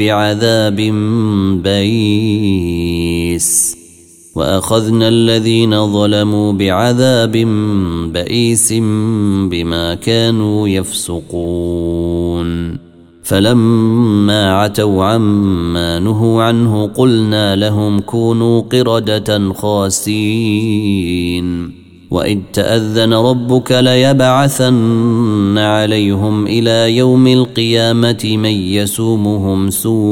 A: بعذاب بئيس بما كانوا يفسقون. فلما عتوا عما نهوا عنه قلنا لهم كونوا قردة خاسئين. وإذ تأذن ربك ليبعثن عليهم إلى يوم القيامة من يسومهم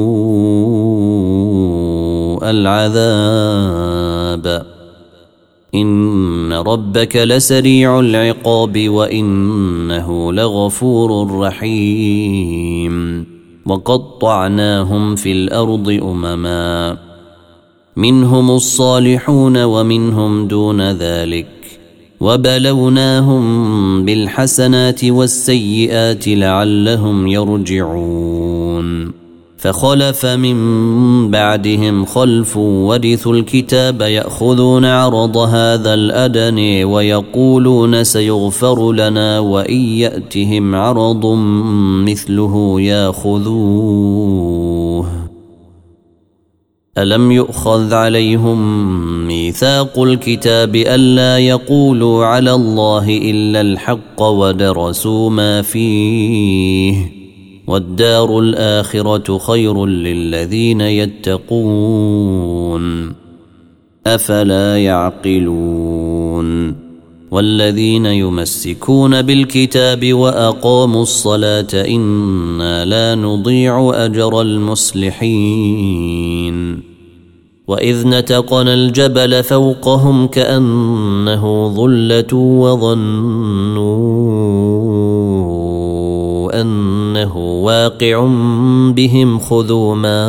A: سوء العذاب إن ربك لسريع العقاب وإنه لغفور رحيم. وقطعناهم في الأرض أمما منهم الصالحون ومنهم دون ذلك وبلوناهم بالحسنات والسيئات لعلهم يرجعون. فخلف من بعدهم خلف ورثوا الكتاب يأخذون عرض هذا الأدنى ويقولون سيغفر لنا وإن يأتهم عرض مثله ياخذوه. ألم يؤخذ عليهم ميثاق الكتاب ألا يقولوا على الله إلا الحق ودرسوا ما فيه والدار الآخرة خير للذين يتقون أفلا يعقلون. والذين يمسكون بالكتاب وأقاموا الصلاة إنا لا نضيع أجر المصلحين. وإذ نتقنا الجبل فوقهم كأنه ظلة وظنوا أنه واقع بهم خذوا ما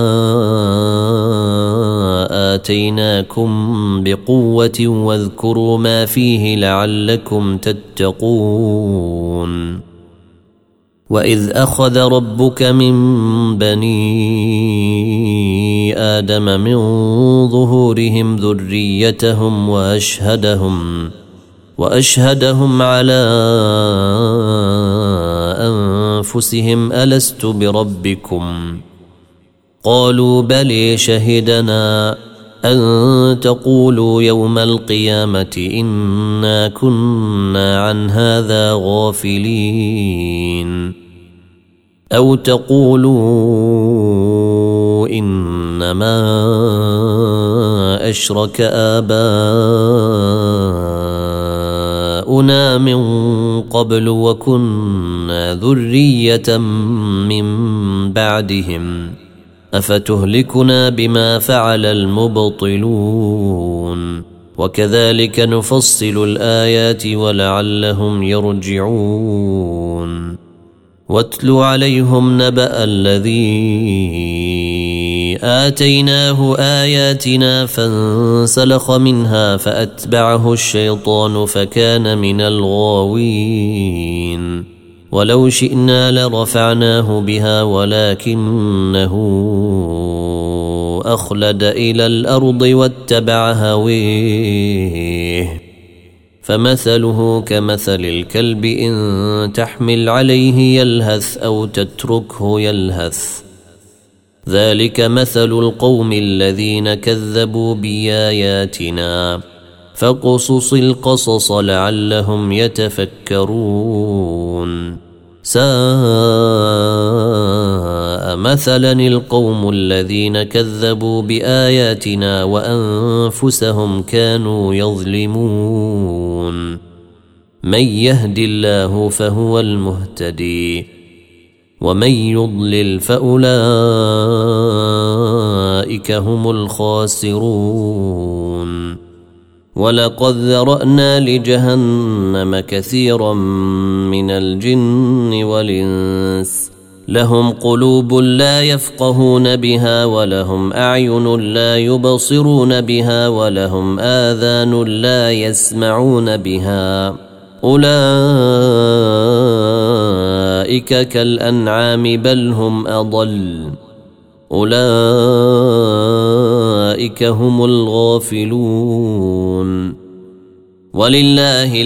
A: آتيناكم بقوة واذكروا ما فيه لعلكم تتقون. وإذ أخذ ربك من بني آدم من ظهورهم ذريتهم وأشهدهم على أنفسهم ألست بربكم قالوا بلى شهدنا أن تقولوا يوم القيامة إنا كنا عن هذا غافلين أو تقولوا إنما أشرك آباؤنا من قبل وكنا ذرية من بعدهم أفتهلكنا بما فعل المبطلون وكذلك نفصل الآيات ولعلهم يرجعون. واتل عليهم نبأ الذي آتيناه آياتنا فانسلخ منها فأتبعه الشيطان فكان من الغاوين ولو شئنا لرفعناه بها ولكنه أخلد إلى الأرض واتبع هويه فمثله كمثل الكلب إن تحمل عليه يلهث أو تتركه يلهث ذلك مثل القوم الذين كذبوا بآياتنا فاقصص القصص لعلهم يتفكرون ساء مثلا القوم الذين كذبوا بآياتنا وأنفسهم كانوا يظلمون من يهد الله فهو المهتدي ومن يضلل فأولئك هم الخاسرون ولقد ذرأنا لجهنم كثيرا من الجن والإنس لهم قلوب لا يفقهون بها ولهم أعين لا يبصرون بها ولهم آذان لا يسمعون بها أولئك كالأنعام بل هم أضل أولئك هم الغافلون ولله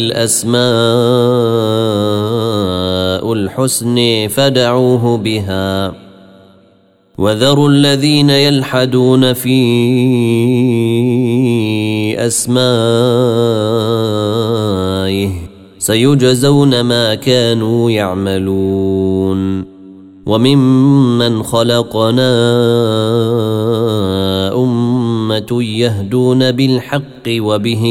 A: الأسماء الحسن فدعوه بها وذروا الذين يلحدون في أسمائه سيجزون ما كانوا يعملون وممن خلقنا أمة يهدون بالحق وبه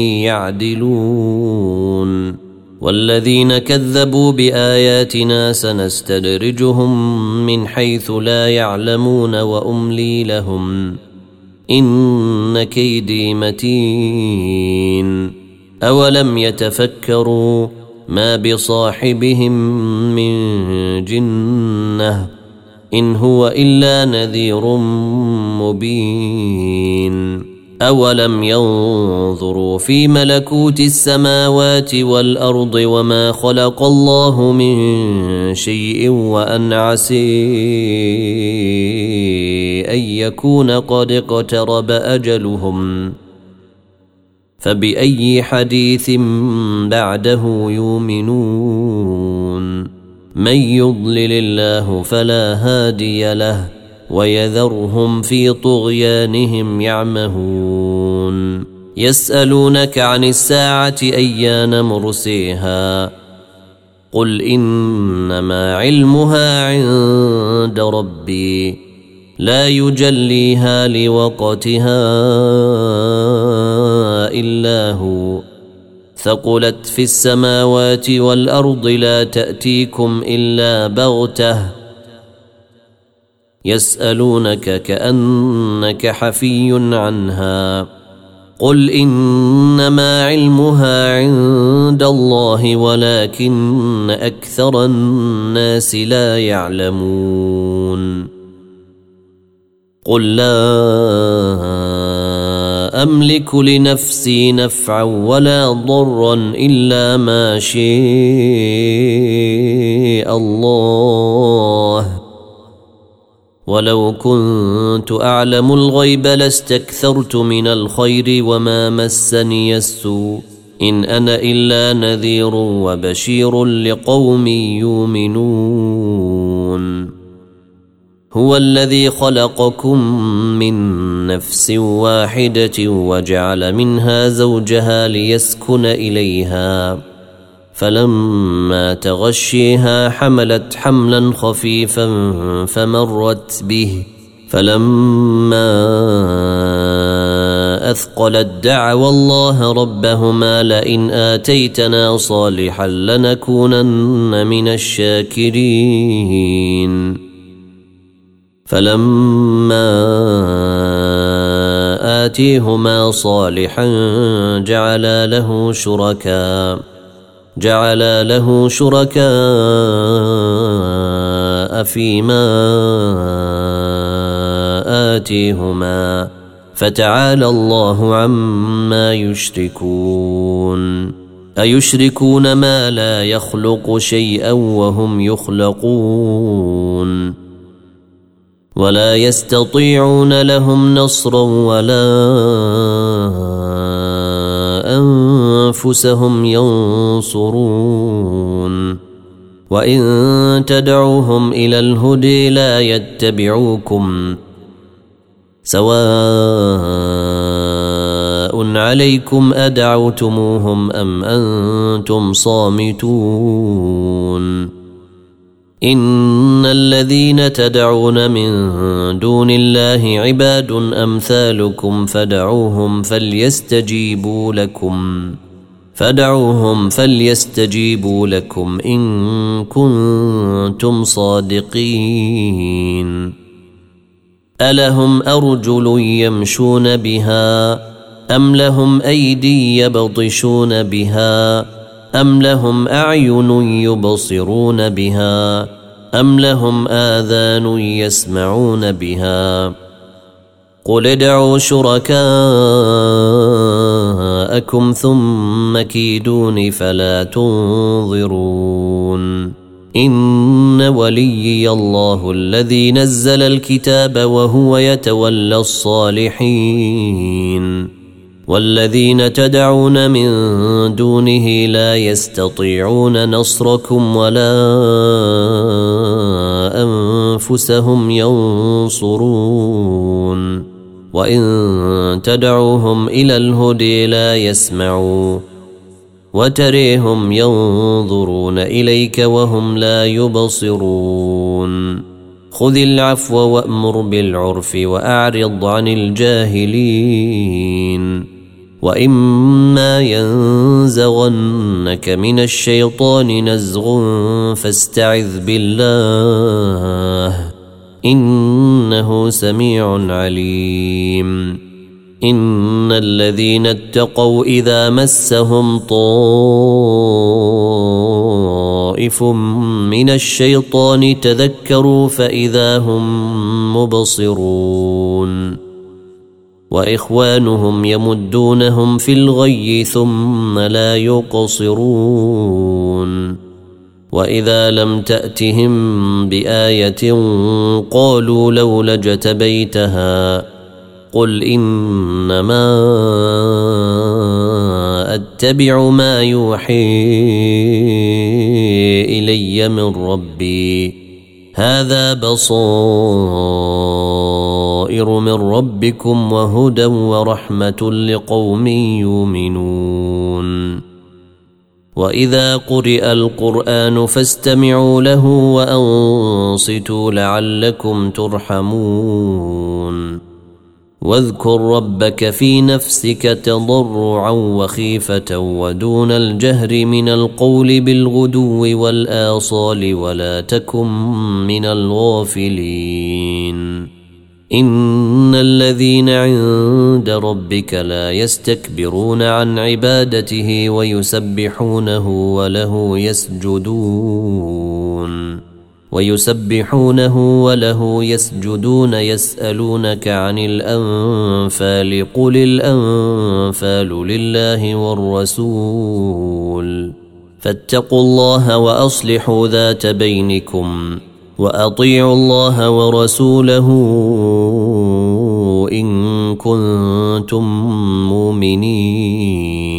A: يعدلون والذين كذبوا بآياتنا سنستدرجهم من حيث لا يعلمون وأملي لهم إن كيدي متين أولم يتفكروا ما بصاحبهم من جنة إن هو إلا نذير مبين أولم ينظروا في ملكوت السماوات والأرض وما خلق الله من شيء وأن عسي أن يكون قد اقترب أجلهم فبأي حديث بعده يؤمنون من يضلل الله فلا هادي له ويذرهم في طغيانهم يعمهون يسألونك عن الساعة أيان مرسيها قل إنما علمها عند ربي لا يجليها لوقتها إلا هو ثقلت في السماوات والأرض لا تأتيكم إلا بغتة يسألونك كأنك حفي عنها قل إنما علمها عند الله ولكن أكثر الناس لا يعلمون قل لا أملك لنفسي نفعا ولا ضرا إلا ما شاء الله ولو كنت أعلم الغيب لاستكثرت من الخير وما مسني السوء إن أنا إلا نذير وبشير لقوم يؤمنون هو الذي خلقكم من نفس واحدة وجعل منها زوجها ليسكن إليها فلما تغشيها حملت حملا خفيفا فمرت به فلما أثقلت دعوا الله ربهما لئن آتيتنا صالحا لنكونن من الشاكرين فلما آتيهما صالحا جعلا له شركاء فيما آتيهما فتعالى الله عما يشركون أيشركون ما لا يخلق شيئا وهم يخلقون ولا يستطيعون لهم نصرا ولا أنفسهم ينصرون وإن تدعوهم إلى الهدى لا يتبعوكم سواء عليكم أدعوتموهم أم أنتم صامتون إن الذين تدعون من دون الله عباد أمثالكم فدعوهم فليستجيبوا لكم إن كنتم صادقين ألهم أرجل يمشون بها أم لهم أيدي يبطشون بها أم لهم أعين يبصرون بها أم لهم آذان يسمعون بها قل ادعوا شركاءكم ثم كيدون فلا تنظرون إن وليي الله الذي نزل الكتاب وهو يتولى الصالحين والذين تدعون من دونه لا يستطيعون نصركم ولا أنفسهم ينصرون وإن تدعوهم إلى الهدى لا يسمعوا وتريهم ينظرون إليك وهم لا يبصرون خذ العفو وأمر بالعرف وأعرض عن الجاهلين وإما ينزغنك من الشيطان نزغ فاستعذ بالله إنه سميع عليم إن الذين اتقوا إذا مسهم طائف من الشيطان تذكروا فإذا هم مبصرون وإخوانهم يمدونهم في الغي ثم لا يقصرون وإذا لم تأتهم بآية قالوا لولا اجتبيتها قل إنما أتبع ما يوحي إلي من ربي هذا بصائر من ربكم وهدى ورحمة لقوم يؤمنون وإذا قرئ القرآن فاستمعوا له وأنصتوا لعلكم ترحمون واذكر ربك في نفسك تضرعا وخيفة ودون الجهر من القول بالغدو والآصال ولا تكن من الغافلين إن الذين عند ربك لا يستكبرون عن عبادته ويسبحونه وله يسجدون يسألونك عن الأنفال قل الأنفال لله والرسول فاتقوا الله وأصلحوا ذات بينكم وأطيعوا الله ورسوله إن كنتم مؤمنين